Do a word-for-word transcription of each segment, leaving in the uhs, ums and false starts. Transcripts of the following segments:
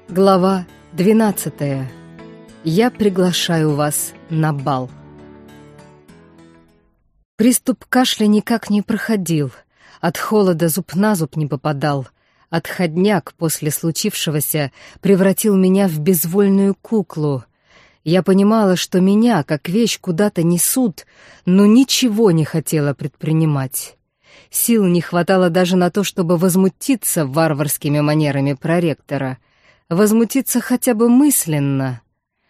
Глава двенадцатая. Я приглашаю вас на бал. Приступ кашля никак не проходил, от холода зуб на зуб не попадал, отходняк после случившегося превратил меня в безвольную куклу. Я понимала, что меня, как вещь, куда-то несут, но ничего не хотела предпринимать. Сил не хватало даже на то, чтобы возмутиться варварскими манерами проректора, возмутиться хотя бы мысленно.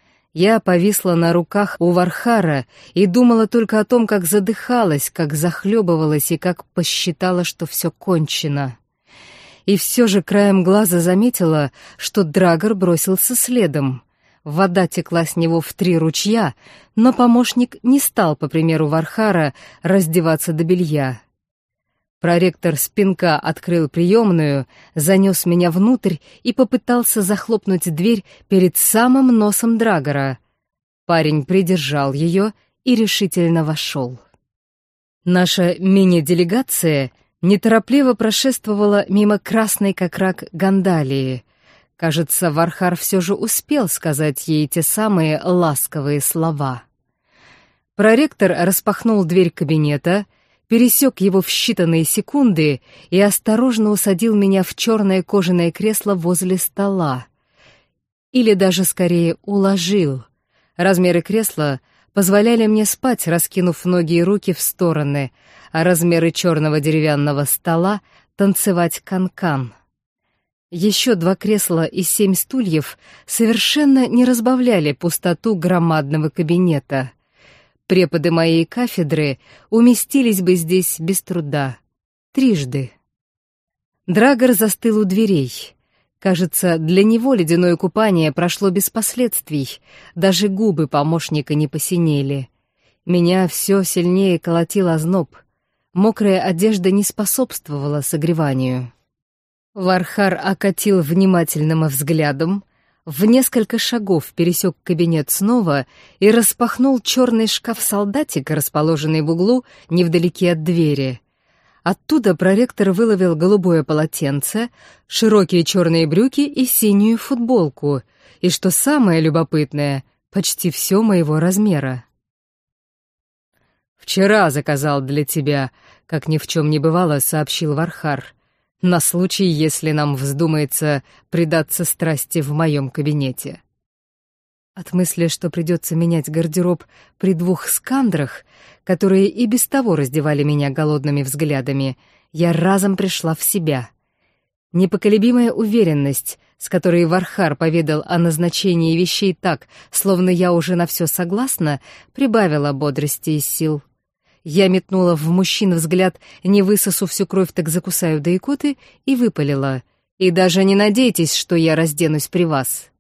Я повисла на руках у Вархара и думала только о том, как задыхалась, как захлебывалась и как посчитала, что все кончено. И все же краем глаза заметила, что Драгор бросился следом. Вода текла с него в три ручья, но помощник не стал, по примеру Вархара, раздеваться до белья. Проректор с пинка открыл приемную, занес меня внутрь и попытался захлопнуть дверь перед самым носом Драгора. Парень придержал ее и решительно вошел. Наша мини-делегация неторопливо прошествовала мимо красной как рак Гандалии. Кажется, Вархар все же успел сказать ей те самые ласковые слова. Проректор распахнул дверь кабинета, пересек его в считанные секунды и осторожно усадил меня в черное кожаное кресло возле стола. Или даже скорее уложил. Размеры кресла позволяли мне спать, раскинув ноги и руки в стороны, а размеры черного деревянного стола — танцевать канкан. Еще два кресла и семь стульев совершенно не разбавляли пустоту громадного кабинета. Преподы моей кафедры уместились бы здесь без труда. Трижды. Драгор застыл у дверей. Кажется, для него ледяное купание прошло без последствий. Даже губы помощника не посинели. Меня все сильнее колотил озноб. Мокрая одежда не способствовала согреванию. Вархар окатил внимательным взглядом, в несколько шагов пересек кабинет снова и распахнул черный шкаф-солдатик, расположенный в углу невдалеке от двери. Оттуда проректор выловил голубое полотенце, широкие черные брюки и синюю футболку, и, что самое любопытное, почти все моего размера. «Вчера заказал для тебя», — как ни в чем не бывало, сообщил Вархар, «на случай, если нам вздумается предаться страсти в моем кабинете». От мысли, что придется менять гардероб при двух скандрах, которые и без того раздевали меня голодными взглядами, я разом пришла в себя. Непоколебимая уверенность, с которой Вархар поведал о назначении вещей так, словно я уже на все согласна, прибавила бодрости и сил. Я метнула в мужчин взгляд, не высосу всю кровь, так закусаю до икоты, и выпалила. «И даже не надейтесь, что я разденусь при вас».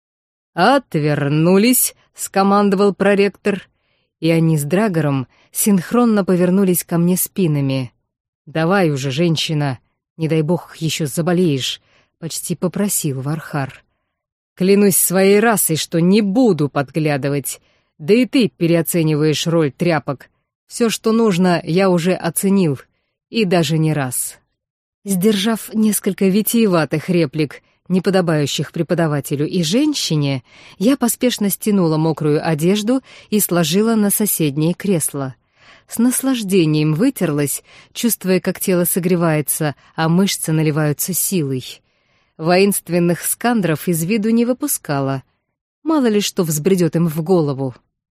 «Отвернулись», — скомандовал проректор. И они с Драгором синхронно повернулись ко мне спинами. «Давай уже, женщина, не дай бог еще заболеешь», — почти попросил Вархар. «Клянусь своей расой, что не буду подглядывать. Да и ты переоцениваешь роль тряпок. Все, что нужно, я уже оценил, и даже не раз». Сдержав несколько витиеватых реплик, не подобающих преподавателю и женщине, я поспешно стянула мокрую одежду и сложила на соседнее кресло. С наслаждением вытерлась, чувствуя, как тело согревается, а мышцы наливаются силой. Воинственных скандров из виду не выпускала. Мало ли что взбредет им в голову.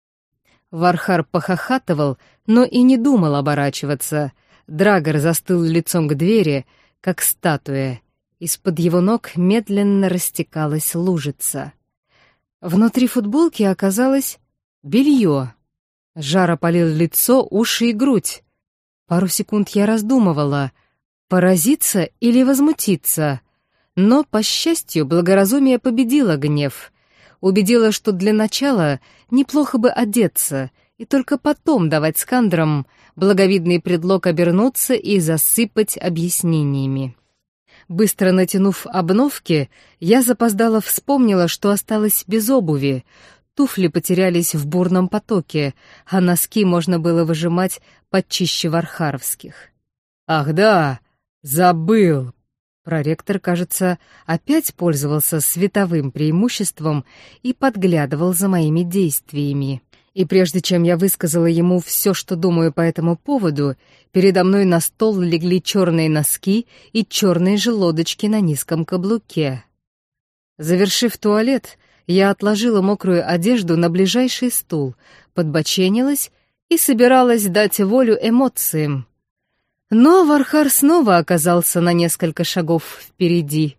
Вархар похохатывал, но и не думал оборачиваться. Драгор застыл лицом к двери, как статуя. Из-под его ног медленно растекалась лужица. Внутри футболки оказалось белье. Жар опалил лицо, уши и грудь. Пару секунд я раздумывала, поразиться или возмутиться. Но, по счастью, благоразумие победило гнев. Убедила, что для начала неплохо бы одеться, и только потом давать скандрам благовидный предлог обернуться и засыпать объяснениями. Быстро натянув обновки, я запоздало вспомнила, что осталась без обуви. Туфли потерялись в бурном потоке, а носки можно было выжимать почище вархаровских. «Ах да, забыл!» Проректор, кажется, опять пользовался световым преимуществом и подглядывал за моими действиями. И прежде чем я высказала ему все, что думаю по этому поводу, передо мной на стол легли черные носки и черные же лодочки на низком каблуке. Завершив туалет, я отложила мокрую одежду на ближайший стул, подбоченилась и собиралась дать волю эмоциям. Но Вархар снова оказался на несколько шагов впереди.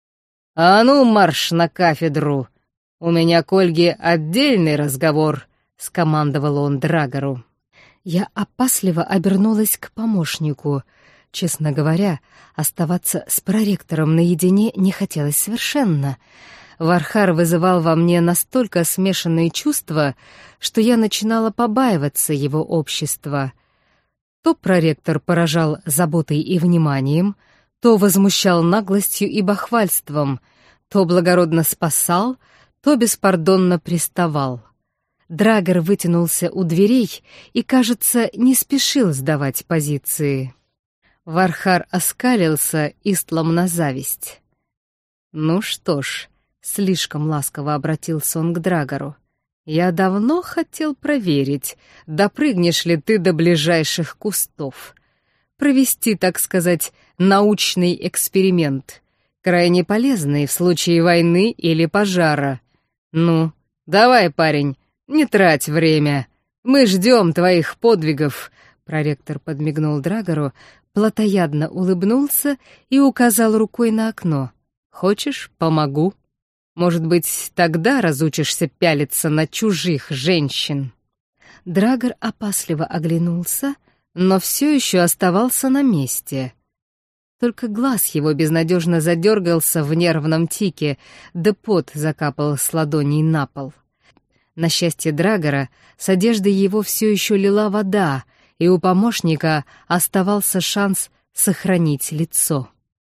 «А ну, марш на кафедру! У меня к Ольге отдельный разговор», — скомандовал он Драгору. Я опасливо обернулась к помощнику. Честно говоря, оставаться с проректором наедине не хотелось совершенно. Вархар вызывал во мне настолько смешанные чувства, что я начинала побаиваться его общества. То проректор поражал заботой и вниманием, то возмущал наглостью и бахвальством, то благородно спасал, то беспардонно приставал. Драгор вытянулся у дверей и, кажется, не спешил сдавать позиции. Вархар оскалился, истлом на зависть. «Ну что ж», — слишком ласково обратился он к Драгору, «я давно хотел проверить, допрыгнешь ли ты до ближайших кустов. Провести, так сказать, научный эксперимент, крайне полезный в случае войны или пожара. Ну, давай, парень, не трать время. Мы ждем твоих подвигов». Проректор подмигнул Драгору, плотоядно улыбнулся и указал рукой на окно. «Хочешь, помогу? Может быть, тогда разучишься пялиться на чужих женщин?» Драгор опасливо оглянулся, но все еще оставался на месте. Только глаз его безнадежно задергался в нервном тике, да пот закапал с ладоней на пол. На счастье Драгора, с одежды его все еще лила вода, и у помощника оставался шанс сохранить лицо.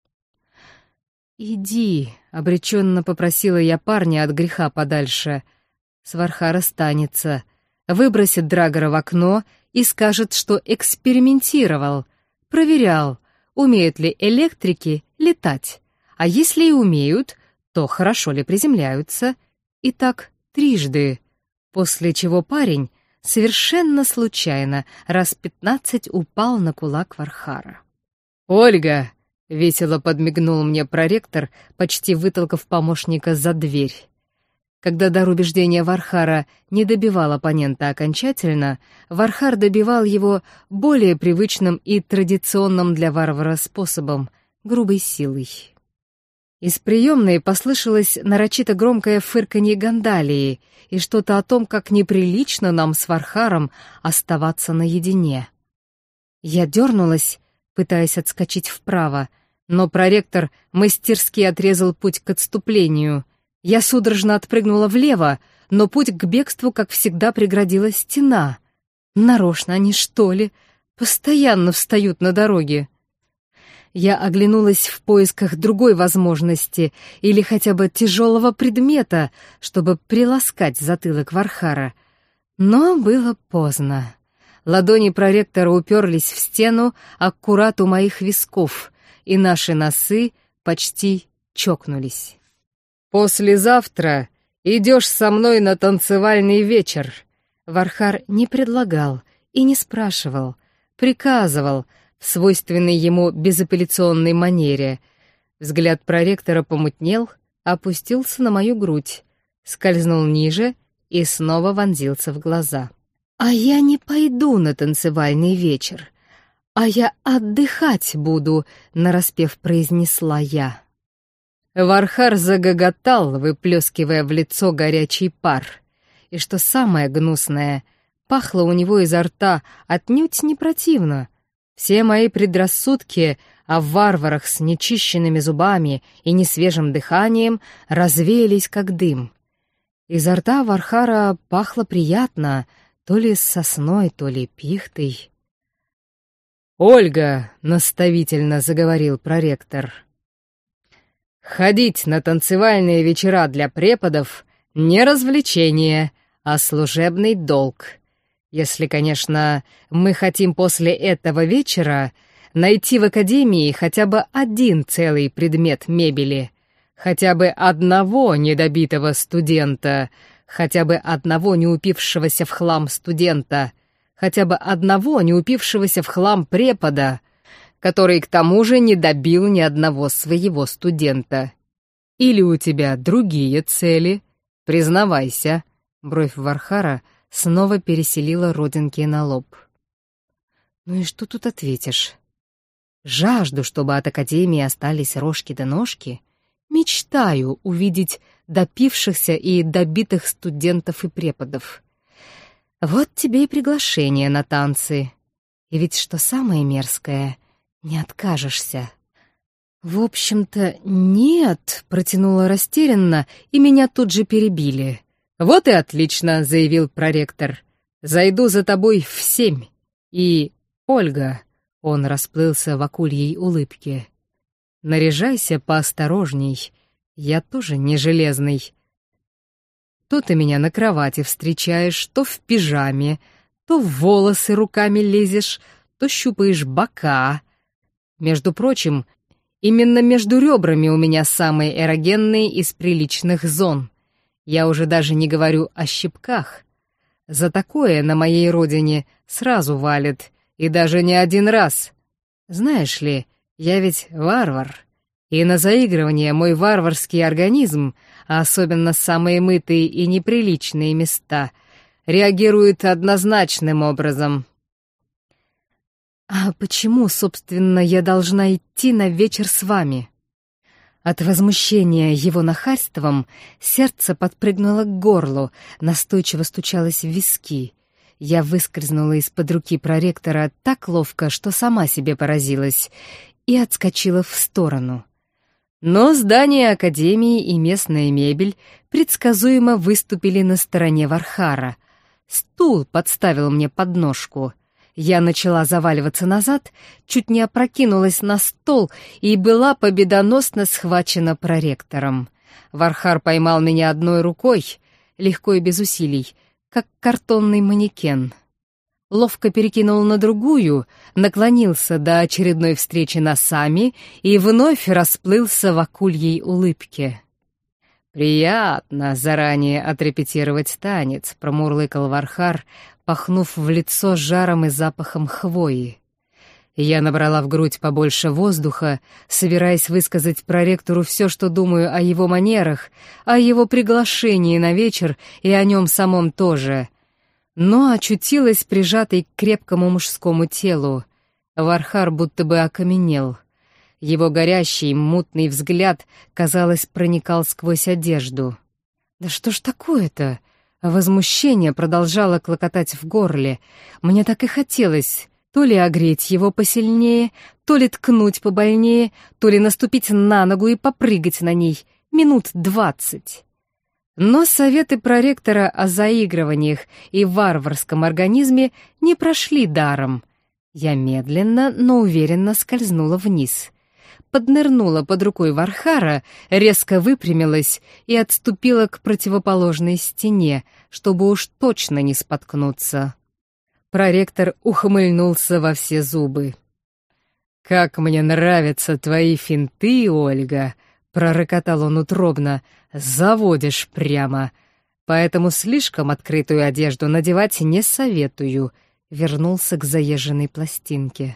«Иди», — обреченно попросила я парня от греха подальше. С Вархара станется, выбросит Драгора в окно и скажет, что экспериментировал, проверял, умеют ли электрики летать, а если и умеют, то хорошо ли приземляются, и так трижды, после чего парень совершенно случайно раз пятнадцать упал на кулак Вархара. «Ольга!» — весело подмигнул мне проректор, почти вытолкав помощника за дверь. Когда дар убеждения Вархара не добивал оппонента окончательно, Вархар добивал его более привычным и традиционным для варвара способом — грубой силой. Из приемной послышалось нарочито громкое фырканье Гандалии и что-то о том, как неприлично нам с Вархаром оставаться наедине. Я дернулась, пытаясь отскочить вправо, но проректор мастерски отрезал путь к отступлению. Я судорожно отпрыгнула влево, но путь к бегству, как всегда, преградила стена. Нарочно они, что ли, постоянно встают на дороге. Я оглянулась в поисках другой возможности или хотя бы тяжелого предмета, чтобы приласкать затылок Вархара. Но было поздно. Ладони проректора уперлись в стену аккурат у моих висков, и наши носы почти чокнулись. «Послезавтра идешь со мной на танцевальный вечер». Вархар не предлагал и не спрашивал, приказывал в свойственной ему безапелляционной манере. Взгляд проректора помутнел, опустился на мою грудь, скользнул ниже и снова вонзился в глаза. «А я не пойду на танцевальный вечер, а я отдыхать буду», — нараспев произнесла я. Вархар загоготал, выплескивая в лицо горячий пар. И что самое гнусное, пахло у него изо рта отнюдь не противно. Все мои предрассудки о варварах с нечищенными зубами и несвежим дыханием развеялись как дым. Изо рта Вархара пахло приятно, то ли сосной, то ли пихтой. «Ольга», — наставительно заговорил проректор, — «ходить на танцевальные вечера для преподов — не развлечение, а служебный долг. Если, конечно, мы хотим после этого вечера найти в академии хотя бы один целый предмет мебели, хотя бы одного недобитого студента, хотя бы одного неупившегося в хлам студента, хотя бы одного неупившегося в хлам препода, который к тому же не добил ни одного своего студента. Или у тебя другие цели? Признавайся. Бровь Вархара снова переселила родинки на лоб. Ну и что тут ответишь? Жажду, чтобы от академии остались рожки да ножки. Мечтаю увидеть допившихся и добитых студентов и преподов. Вот тебе и приглашение на танцы. И ведь что самое мерзкое, не откажешься. В общем-то, нет, протянула растерянно, и меня тут же перебили. Вот и отлично, заявил проректор. Зайду за тобой в семь. И, Ольга, он расплылся в акульей улыбке. Наряжайся поосторожней, я тоже не железный. То ты меня на кровати встречаешь, то в пижаме, то в волосы руками лезешь, то щупаешь бока. Между прочим, именно между ребрами у меня самые эрогенные из приличных зон. Я уже даже не говорю о щипках. За такое на моей родине сразу валит, и даже не один раз. Знаешь ли, я ведь варвар, и на заигрывание мой варварский организм, а особенно самые мытые и неприличные места, реагирует однозначным образом. «А почему, собственно, я должна идти на вечер с вами?» От возмущения его нахальством сердце подпрыгнуло к горлу, настойчиво стучалось в виски. Я выскользнула из-под руки проректора так ловко, что сама себе поразилась, и отскочила в сторону. Но здание академии и местная мебель предсказуемо выступили на стороне Вархара. Стул подставил мне подножку. Я начала заваливаться назад, чуть не опрокинулась на стол и была победоносно схвачена проректором. Вархар поймал меня одной рукой, легко и без усилий, как картонный манекен. Ловко перекинул на другую, наклонился до очередной встречи носами и вновь расплылся в акульей улыбке. «Приятно заранее отрепетировать танец», — промурлыкал Вархар, пахнув в лицо жаром и запахом хвои. Я набрала в грудь побольше воздуха, собираясь высказать проректору все, что думаю о его манерах, о его приглашении на вечер и о нем самом тоже. Но очутилась прижатой к крепкому мужскому телу. Вархар будто бы окаменел. Его горящий, мутный взгляд, казалось, проникал сквозь одежду. «Да что ж такое-то?» Возмущение продолжало клокотать в горле. Мне так и хотелось то ли огреть его посильнее, то ли ткнуть побольнее, то ли наступить на ногу и попрыгать на ней минут двадцать. Но советы проректора о заигрываниях и варварском организме не прошли даром. Я медленно, но уверенно скользнула вниз. Поднырнула под рукой Вархара, резко выпрямилась и отступила к противоположной стене, чтобы уж точно не споткнуться. Проректор ухмыльнулся во все зубы. «Как мне нравятся твои финты, Ольга!» — пророкотал он утробно. «Заводишь прямо. Поэтому слишком открытую одежду надевать не советую», — вернулся к заезженной пластинке.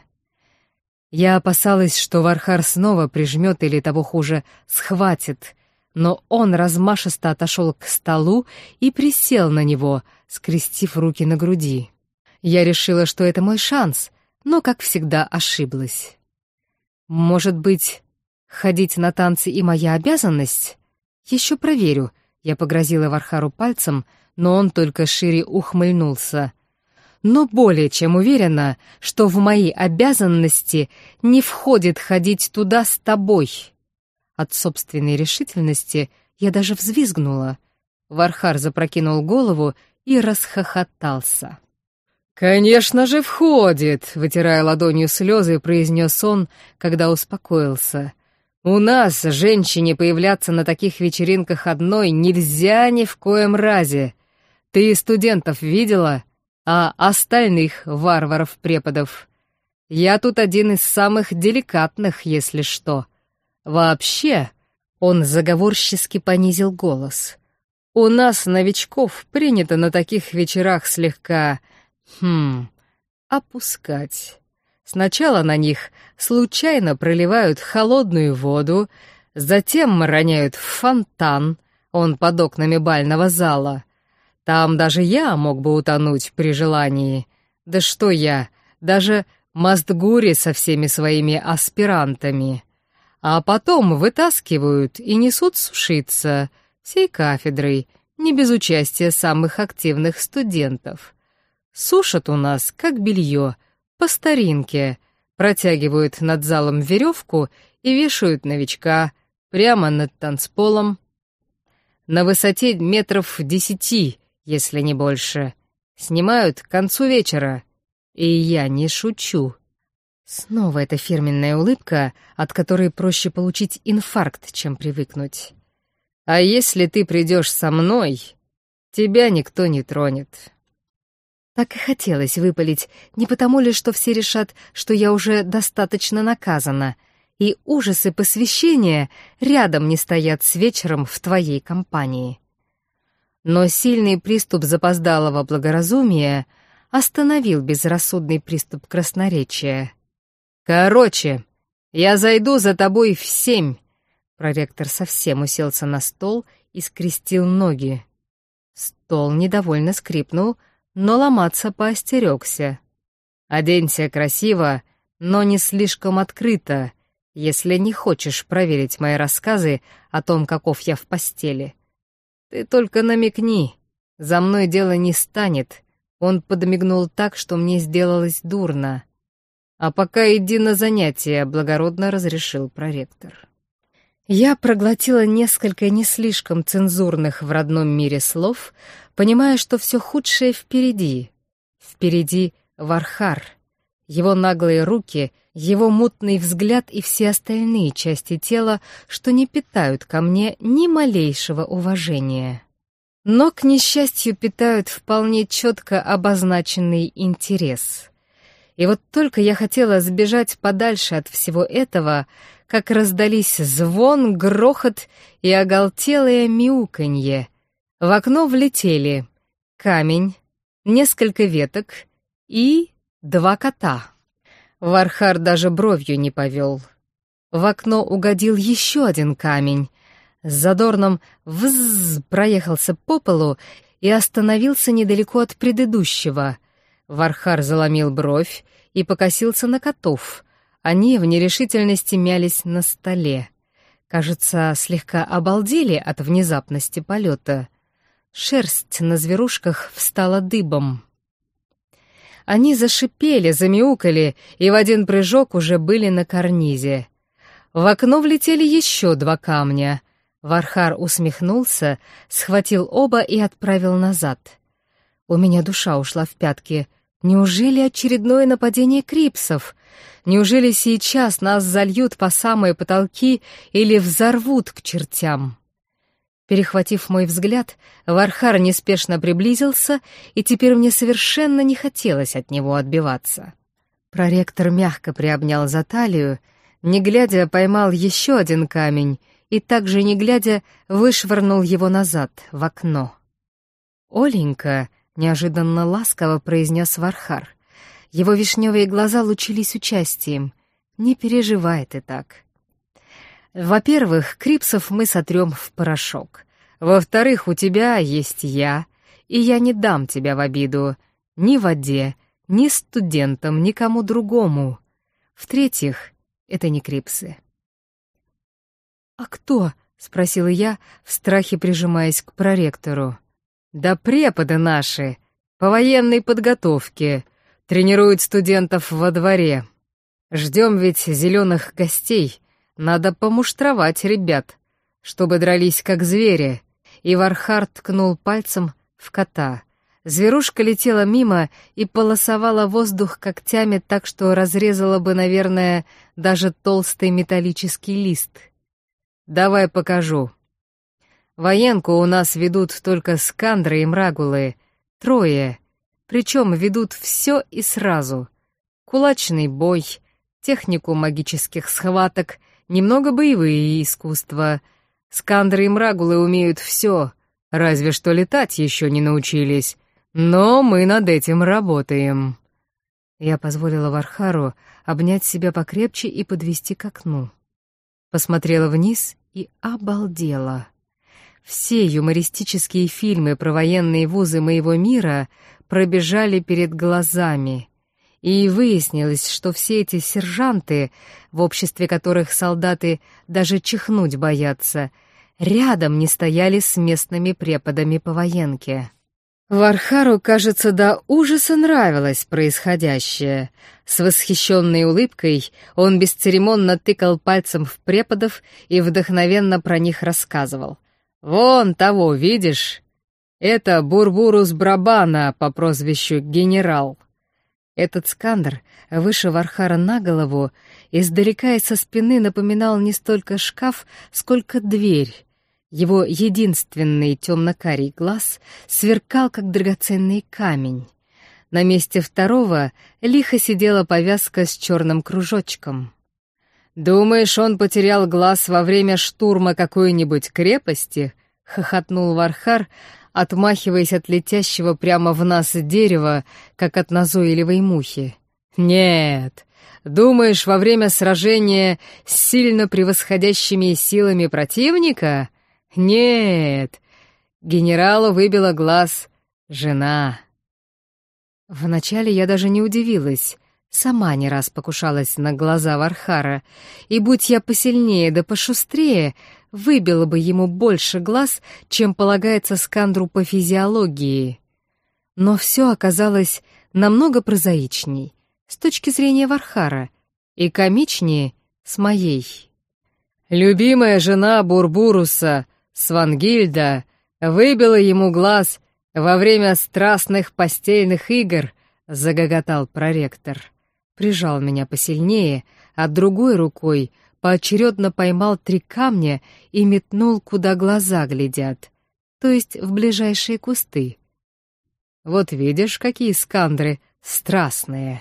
Я опасалась, что Вархар снова прижмет или, того хуже, схватит, но он размашисто отошел к столу и присел на него, скрестив руки на груди. Я решила, что это мой шанс, но, как всегда, ошиблась. Может быть, ходить на танцы и моя обязанность? Еще проверю. Я погрозила Вархару пальцем, но он только шире ухмыльнулся. Но более чем уверена, что в мои обязанности не входит ходить туда с тобой. От собственной решительности я даже взвизгнула. Вархар запрокинул голову и расхохотался. «Конечно же входит», — вытирая ладонью слезы, произнес он, когда успокоился. «У нас, женщине, появляться на таких вечеринках одной нельзя ни в коем разе. Ты студентов видела? А остальных варваров-преподов? Я тут один из самых деликатных, если что. Вообще, он заговорчески понизил голос. У нас, новичков, принято на таких вечерах слегка, хм, опускать. Сначала на них случайно проливают холодную воду, затем роняют в фонтан, он под окнами бального зала. Там даже я мог бы утонуть при желании. Да что я, даже Мастгури со всеми своими аспирантами. А потом вытаскивают и несут сушиться всей кафедрой, не без участия самых активных студентов. Сушат у нас, как белье, по старинке, протягивают над залом веревку и вешают новичка прямо над танцполом. На высоте метров десяти, если не больше. Снимают к концу вечера. И я не шучу. Снова эта фирменная улыбка, от которой проще получить инфаркт, чем привыкнуть. А если ты придешь со мной, тебя никто не тронет. Так и хотелось выпалить, не потому ли, что все решат, что я уже достаточно наказана, и ужасы посвящения рядом не стоят с вечером в твоей компании. Но сильный приступ запоздалого благоразумия остановил безрассудный приступ красноречия. «Короче, я зайду за тобой в семь». Проректор совсем уселся на стол и скрестил ноги. Стол недовольно скрипнул, но ломаться поостерегся. «Оденься красиво, но не слишком открыто, если не хочешь проверить мои рассказы о том, каков я в постели. Ты только намекни, за мной дело не станет». Он подмигнул так, что мне сделалось дурно. «А пока иди на занятия», — благородно разрешил проректор. Я проглотила несколько не слишком цензурных в родном мире слов, понимая, что все худшее впереди. Впереди Вархар, его наглые руки, его мутный взгляд и все остальные части тела, что не питают ко мне ни малейшего уважения. Но, к несчастью, питают вполне четко обозначенный интерес. И вот только я хотела сбежать подальше от всего этого, как раздались звон, грохот и оголтелое мяуканье. В окно влетели камень, несколько веток и два кота. Вархар даже бровью не повел. В окно угодил еще один камень. С задорным «вззз» проехался по полу и остановился недалеко от предыдущего. Вархар заломил бровь и покосился на котов. Они в нерешительности мялись на столе. Кажется, слегка обалдели от внезапности полета. Шерсть на зверушках встала дыбом. Они зашипели, замяукали и в один прыжок уже были на карнизе. В окно влетели еще два камня. Вархар усмехнулся, схватил оба и отправил назад. У меня душа ушла в пятки. Неужели очередное нападение крипсов? Неужели сейчас нас зальют по самые потолки или взорвут к чертям? Перехватив мой взгляд, Вархар неспешно приблизился, и теперь мне совершенно не хотелось от него отбиваться. Проректор мягко приобнял за талию, не глядя поймал еще один камень и также не глядя вышвырнул его назад, в окно. «Оленька», — неожиданно ласково произнес Вархар. Его вишневые глаза лучились участием. «Не переживай ты так. Во-первых, крипсов мы сотрем в порошок. Во-вторых, у тебя есть я, и я не дам тебя в обиду ни воде, ни студентам, никому другому. В-третьих, это не крипсы». «А кто?» — спросила я, в страхе прижимаясь к проректору. «Да преподы наши, по военной подготовке, тренируют студентов во дворе. Ждем ведь зеленых гостей, надо помуштровать ребят, чтобы дрались как звери». И Вархар ткнул пальцем в кота. Зверушка летела мимо и полосовала воздух когтями так, что разрезала бы, наверное, даже толстый металлический лист. «Давай покажу. Военку у нас ведут только скандры и мрагулы. Трое. Причем ведут все и сразу. Кулачный бой, технику магических схваток, немного боевые искусства. Скандры и мрагулы умеют все, разве что летать еще не научились. Но мы над этим работаем». Я позволила Вархару обнять себя покрепче и подвести к окну. Посмотрела вниз и обалдела. Все юмористические фильмы про военные вузы моего мира пробежали перед глазами. И выяснилось, что все эти сержанты, в обществе которых солдаты даже чихнуть боятся, рядом не стояли с местными преподами по военке. Вархару, кажется, до ужаса нравилось происходящее. С восхищенной улыбкой он бесцеремонно тыкал пальцем в преподов и вдохновенно про них рассказывал. «Вон того, видишь? Это Бурбурус Брабана по прозвищу Генерал». Этот скандер, выше Вархара на голову, издалека и со спины напоминал не столько шкаф, сколько дверь. Его единственный темно-карий глаз сверкал, как драгоценный камень. На месте второго лихо сидела повязка с черным кружочком. «Думаешь, он потерял глаз во время штурма какой-нибудь крепости?» — хохотнул Вархар, отмахиваясь от летящего прямо в нас дерева, как от назойливой мухи. «Нет. Думаешь, во время сражения с сильно превосходящими силами противника? Нет. Генералу выбила глаз жена». Вначале я даже не удивилась. Сама не раз покушалась на глаза Вархара, и будь я посильнее да пошустрее, выбила бы ему больше глаз, чем полагается скандру по физиологии. Но все оказалось намного прозаичней, с точки зрения Вархара, и комичнее с моей. Любимая жена Бурбуруса, Свангильда, выбила ему глаз во время страстных постельных игр, загоготал проректор. Прижал меня посильнее, а другой рукой поочередно поймал три камня и метнул, куда глаза глядят, то есть в ближайшие кусты. «Вот видишь, какие скандры страстные!»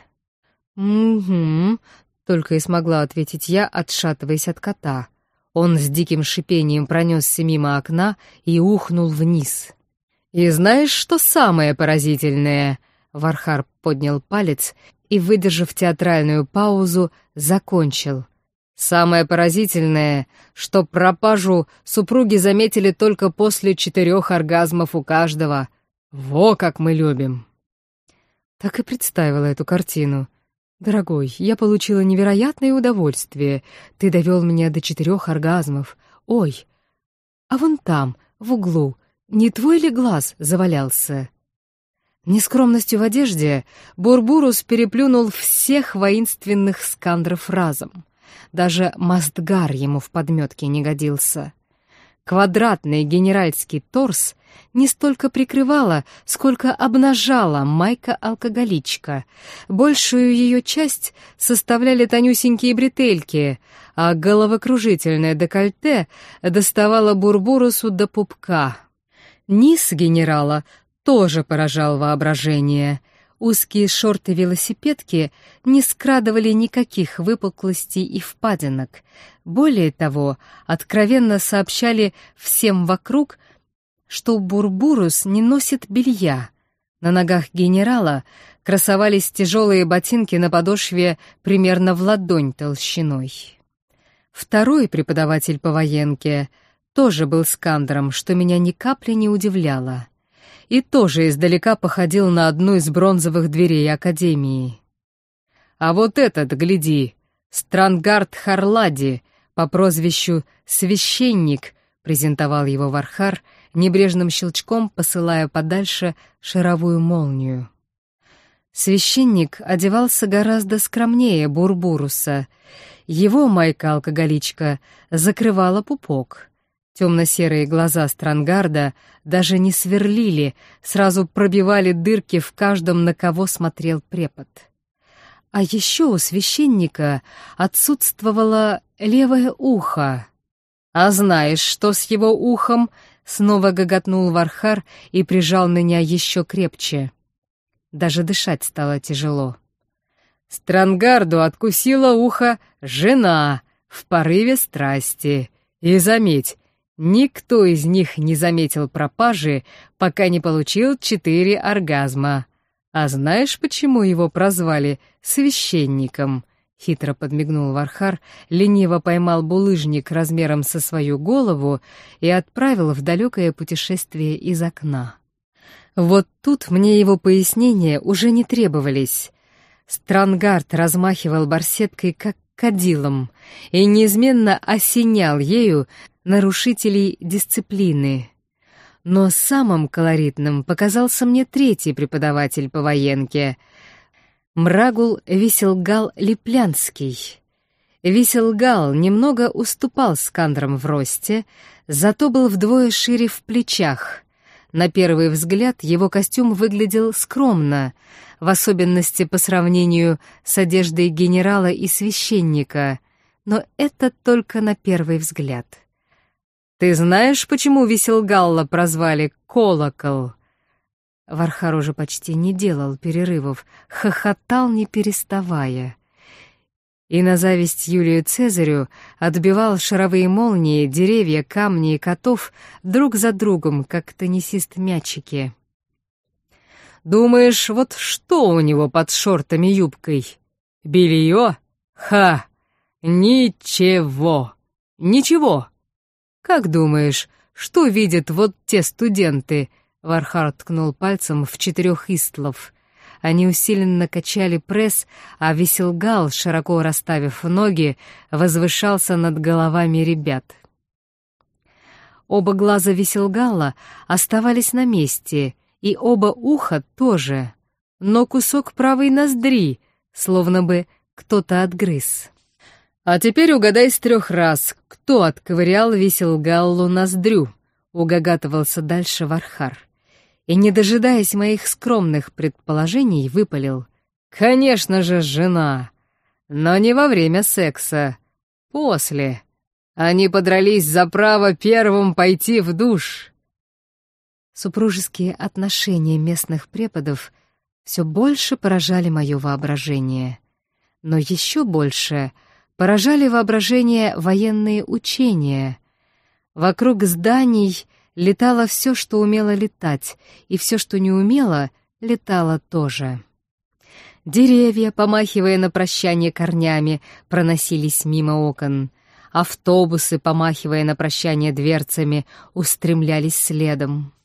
«Угу», — только и смогла ответить я, отшатываясь от кота. Он с диким шипением пронесся мимо окна и ухнул вниз. «И знаешь, что самое поразительное?» Вархар поднял палец и, выдержав театральную паузу, закончил. «Самое поразительное, что пропажу супруги заметили только после четырех оргазмов у каждого. Во как мы любим!» Так и представила эту картину. «Дорогой, я получила невероятное удовольствие. Ты довел меня до четырех оргазмов. Ой, а вон там, в углу, не твой ли глаз завалялся?» Нескромностью в одежде Бурбурус переплюнул всех воинственных скандров разом. Даже Мастгар ему в подметке не годился. Квадратный генеральский торс не столько прикрывала, сколько обнажала майка-алкоголичка. Большую ее часть составляли тонюсенькие бретельки, а головокружительное декольте доставало Бурбурусу до пупка. Низ генерала тоже поражал воображение. Узкие шорты-велосипедки не скрадывали никаких выпуклостей и впадинок. Более того, откровенно сообщали всем вокруг, что Бурбурус не носит белья. На ногах генерала красовались тяжелые ботинки на подошве примерно в ладонь толщиной. Второй преподаватель по военке тоже был скандром, что меня ни капли не удивляло. И тоже издалека походил на одну из бронзовых дверей Академии. «А вот этот, гляди, Странгард Харлади, по прозвищу Священник», презентовал его Вархар, небрежным щелчком посылая подальше шаровую молнию. Священник одевался гораздо скромнее Бурбуруса. Его майка-алкоголичка закрывала пупок. Темно-серые глаза Странгарда даже не сверлили, сразу пробивали дырки в каждом, на кого смотрел препод. А еще у священника отсутствовало левое ухо. «А знаешь, что с его ухом?» — снова гоготнул Вархар и прижал меня еще крепче. Даже дышать стало тяжело. Странгарду откусила ухо жена в порыве страсти. И заметь, никто из них не заметил пропажи, пока не получил четыре оргазма. А знаешь, почему его прозвали священником? Хитро подмигнул Вархар, лениво поймал булыжник размером со свою голову и отправил в далекое путешествие из окна. Вот тут мне его пояснения уже не требовались. Странгард размахивал барсеткой как кадилом и неизменно осенял ею нарушителей дисциплины. Но самым колоритным показался мне третий преподаватель по военке — Мрагул Виселгал Липлянский. Виселгал немного уступал Скандрам в росте, зато был вдвое шире в плечах. На первый взгляд его костюм выглядел скромно, в особенности по сравнению с одеждой генерала и священника, но это только на первый взгляд. «Ты знаешь, почему Виселгалла прозвали «Колокол»?» Вархар уже почти не делал перерывов, хохотал не переставая. И на зависть Юлию Цезарю отбивал шаровые молнии, деревья, камни и котов друг за другом, как теннисист-мячики. «Думаешь, вот что у него под шортами-юбкой? Белье? Ха! Ничего! Ничего! Как думаешь, что видят вот те студенты?» Вархар ткнул пальцем в четырех истлов. Они усиленно качали пресс, а Виселгал, широко расставив ноги, возвышался над головами ребят. Оба глаза Виселгала оставались на месте, и оба уха тоже, но кусок правой ноздри, словно бы кто-то отгрыз. «А теперь угадай с трех раз, кто отковырял Виселгаллу ноздрю?» — угагатывался дальше Вархар. И, не дожидаясь моих скромных предположений, выпалил: «Конечно же, жена! Но не во время секса. После. Они подрались за право первым пойти в душ». Супружеские отношения местных преподов все больше поражали мое воображение. Но еще больше поражали воображение военные учения. Вокруг зданий летало все, что умело летать, и все, что не умело, летало тоже. Деревья, помахивая на прощание корнями, проносились мимо окон. Автобусы, помахивая на прощание дверцами, устремлялись следом.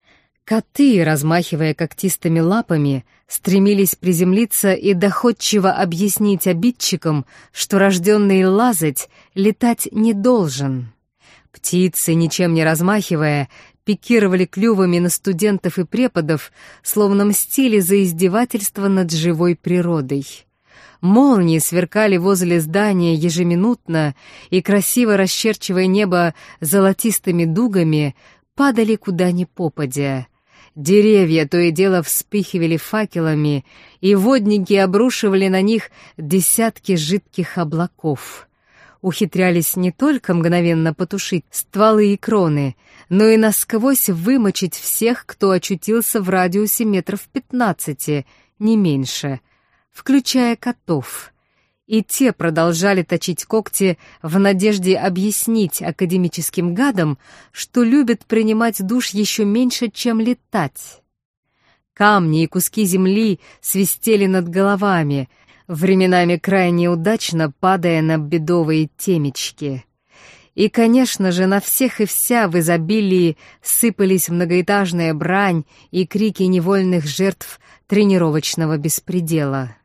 Коты, размахивая когтистыми лапами, стремились приземлиться и доходчиво объяснить обидчикам, что рожденный лазать летать не должен. Птицы, ничем не размахивая, пикировали клювами на студентов и преподов, словно мстили за издевательство над живой природой. Молнии сверкали возле здания ежеминутно и, красиво расчерчивая небо золотистыми дугами, падали куда ни попадя. Деревья то и дело вспыхивали факелами, и водники обрушивали на них десятки жидких облаков. Ухитрялись не только мгновенно потушить стволы и кроны, но и насквозь вымочить всех, кто очутился в радиусе метров пятнадцати, не меньше, включая котов. И те продолжали точить когти в надежде объяснить академическим гадам, что любят принимать душ еще меньше, чем летать. Камни и куски земли свистели над головами, временами крайне удачно падая на бедовые темечки. И, конечно же, на всех и вся в изобилии сыпались многоэтажная брань и крики невольных жертв тренировочного беспредела.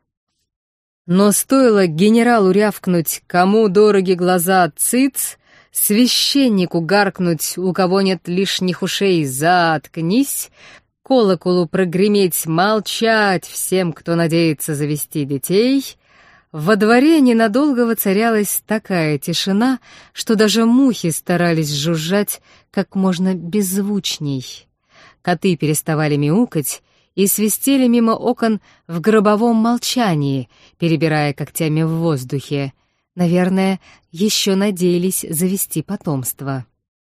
Но стоило генералу рявкнуть «Кому дороги глаза, цыц!», священнику гаркнуть «У кого нет лишних ушей, заткнись!», колоколу прогреметь «Молчать всем, кто надеется завести детей!», во дворе ненадолго воцарялась такая тишина, что даже мухи старались жужжать как можно беззвучней. Коты переставали мяукать и свистели мимо окон в гробовом молчании, перебирая когтями в воздухе. Наверное, еще надеялись завести потомство.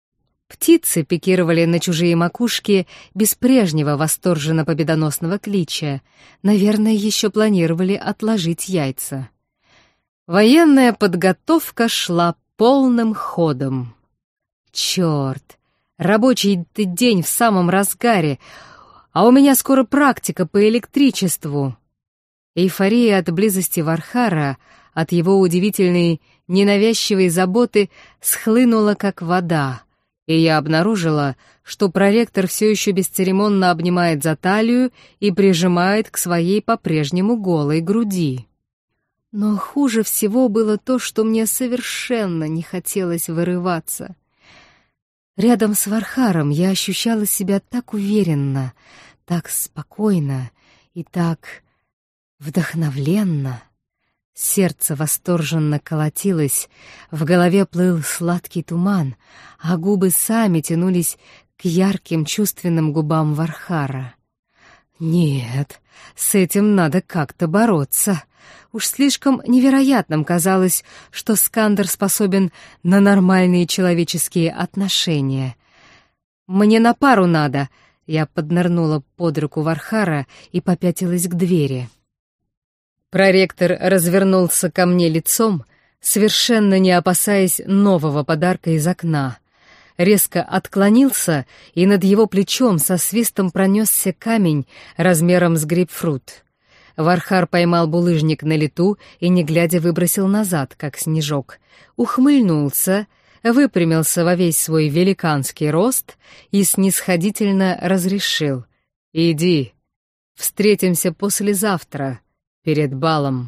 Птицы пикировали на чужие макушки без прежнего восторженно-победоносного клича. Наверное, еще планировали отложить яйца. Военная подготовка шла полным ходом. Черт, рабочий день в самом разгаре, а у меня скоро практика по электричеству. Эйфория от близости Вархара, от его удивительной, ненавязчивой заботы схлынула как вода, и я обнаружила, что проректор все еще бесцеремонно обнимает за талию и прижимает к своей по-прежнему голой груди. Но хуже всего было то, что мне совершенно не хотелось вырываться. Рядом с Вархаром я ощущала себя так уверенно, так спокойно и так вдохновленно. Сердце восторженно колотилось, в голове плыл сладкий туман, а губы сами тянулись к ярким чувственным губам Вархара. Нет, с этим надо как-то бороться. Уж слишком невероятным казалось, что Скандер способен на нормальные человеческие отношения. «Мне на пару надо», — я поднырнула под руку Вархара и попятилась к двери. Проректор развернулся ко мне лицом, совершенно не опасаясь нового подарка из окна. Резко отклонился, и над его плечом со свистом пронесся камень размером с грейпфрут. Вархар поймал булыжник на лету и, не глядя, выбросил назад, как снежок. Ухмыльнулся, выпрямился во весь свой великанский рост и снисходительно разрешил: «Иди, встретимся послезавтра, перед балом».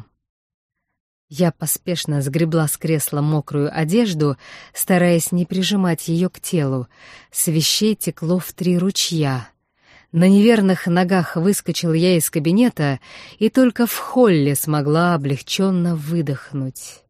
Я поспешно сгребла с кресла мокрую одежду, стараясь не прижимать ее к телу. С вещей текло в три ручья. На неверных ногах выскочил я из кабинета и только в холле смогла облегченно выдохнуть.